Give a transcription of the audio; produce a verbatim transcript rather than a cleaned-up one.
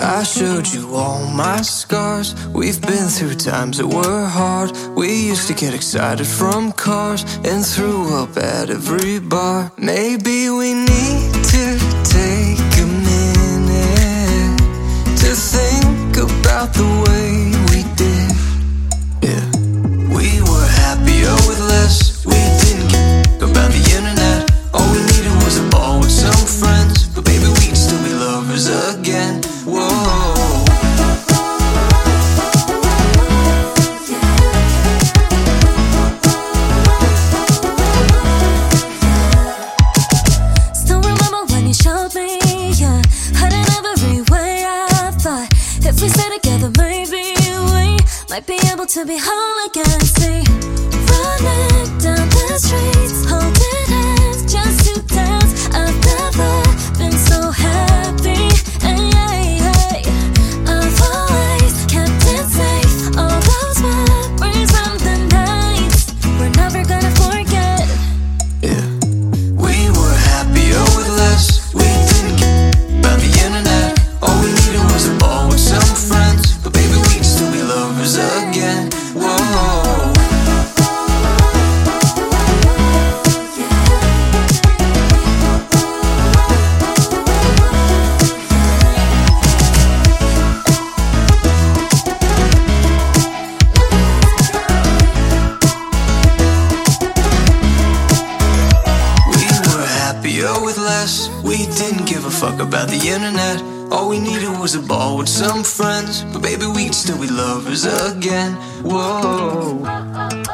I showed you all my scars. We've been through times that were hard. We used to get excited from cars and threw up at every bar. Maybe we need to take a minute to think about the way we did. Yeah, we were happier with less. We didn't care about the internet. All we needed was a ball with some friends. But baby, we'd still be lovers again. Whoa. Still remember when you showed me, yeah, had in every way I thought if we stay together, maybe we might be able to be whole again. See, running down the streets, holding hands just to dance. I've never been so happy, and yeah, yeah, I've always kept it safe. All those memories from the nights we're never gonna forget. Yeah, we were happier with less. We didn't care about the internet. All we needed was a ball with some friends. But baby, we'd still be lovers again. Whoa. Happier with less. We didn't give a fuck about the internet. All we needed was a ball with some friends. But baby, we'd still be lovers again. Whoa.